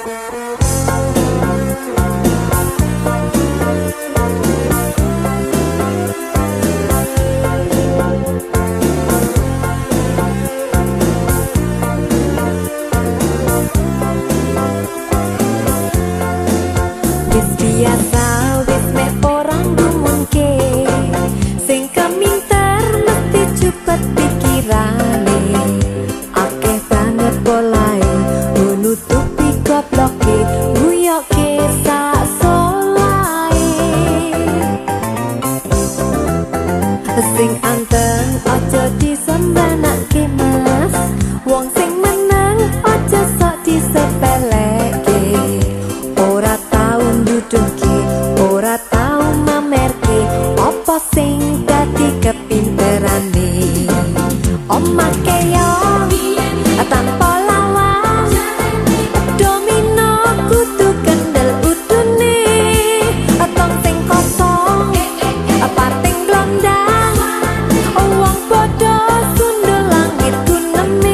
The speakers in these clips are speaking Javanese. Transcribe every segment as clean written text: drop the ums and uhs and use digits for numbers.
Biasa wis mek orang ngomongke sing keminter mesti cepet pikirane akeh banget polahe nutupi gobloke guyoke sak solahe sing anteng aja disembanake mas wong sing meneng aja sok disepeleke ora ora tau mamerke apa sing dadi kepinterane omake yo tanpa lawan domino kudu kendel udune tong sing kosong pating blondang wong padha sundul langit guneme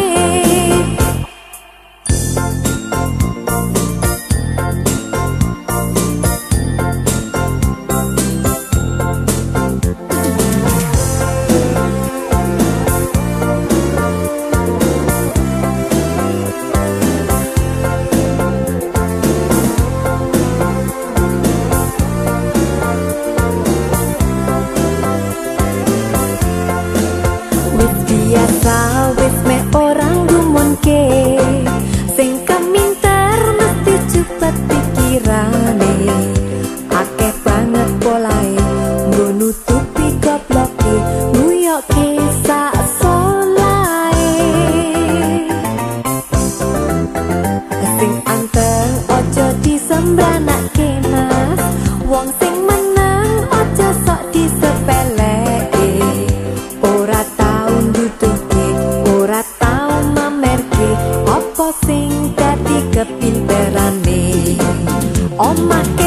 biasa wis mek orang gumonke sing keminter mesti cepet pikirane akeh banget polahe nggo nutupi gobloke nguyoke sak solahe sing anteng aja disembranake mas wong sing meneng aja sok disepeleke ora sing dadi kepinterane omake